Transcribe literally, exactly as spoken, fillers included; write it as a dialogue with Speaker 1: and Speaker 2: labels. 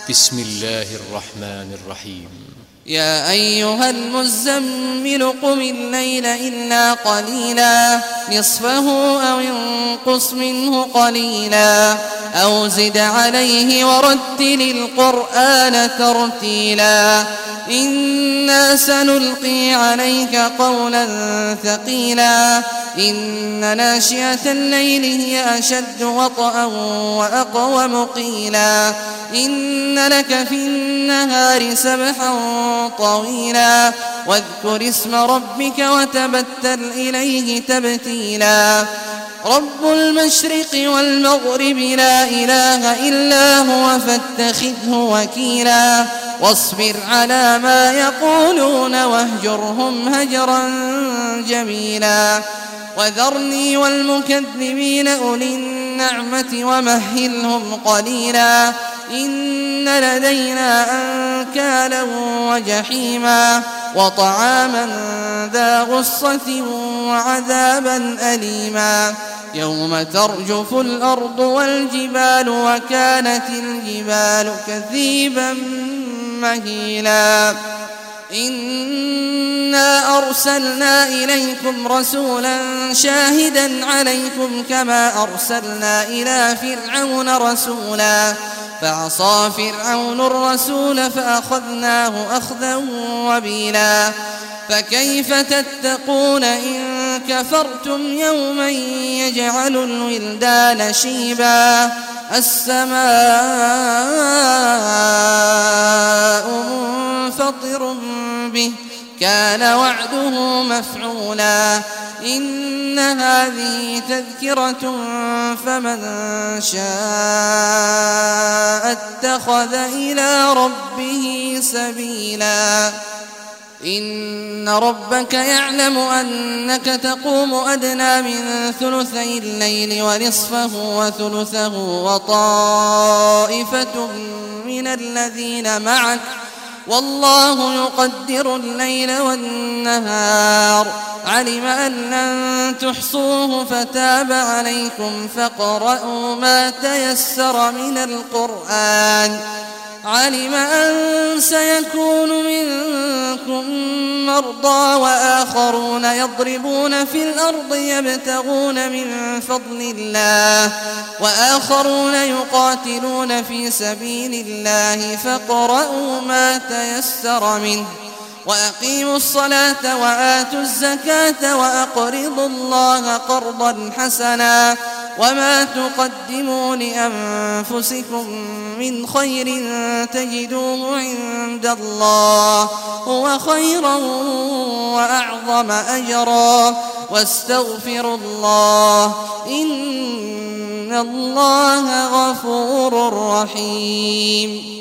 Speaker 1: بسم الله الرحمن الرحيم.
Speaker 2: يا أيها المزمل قم الليل إلا قليلا نصفه أو انقص منه قليلا أو زد عليه ورتل القرآن ترتيلا إنا سنلقي عليك قولا ثقيلا إن ناشئة الليل هي أشد وطئا وأقوم قيلا إن لك في النهار سبحا طويلا واذكر اسم ربك وتبتل إليه تبتيلا رب المشرق والمغرب لا إله إلا هو فاتخذه وكيلا واصبر على ما يقولون واهجرهم هجرا جميلا وذرني والمكذبين أولي النعمة ومهلهم قليلا إن لدينا أنكالا وجحيما وطعاما ذا غصة وعذابا أليما يوم ترجف الأرض والجبال وكانت الجبال كثيبا مهيلا إنا أرسلنا إليكم رسولا شاهدا عليكم كما أرسلنا إلى فرعون رسولا فعصى فرعون الرسول فأخذناه أخذا وبيلا فكيف تتقون إن كفرتم يوما يجعل الولدان شيبا السماء منفطر به كان وعده مفعولا إن هذه تذكرة فمن شاء اتخذ إلى ربه سبيلا إن ربك يعلم أنك تقوم أدنى من ثلثي الليل ونصفه وثلثه وطائفة من الذين معك والله يقدر الليل والنهار علم أن لن تحصوه فتاب عليكم فاقرؤوا ما تيسر من القرآن علم أن سيكون منكم مرضى وآخرون يضربون في الأرض يبتغون من فضل الله وآخرون يقاتلون في سبيل الله فاقرؤوا ما تيسر منه وأقيموا الصلاة وآتوا الزكاة وأقرضوا الله قرضا حسنا وما تقدموا لأنفسكم من خير تجدوه عند الله هو خيرا وأعظم أجرا واستغفروا الله إن الله غفور رحيم.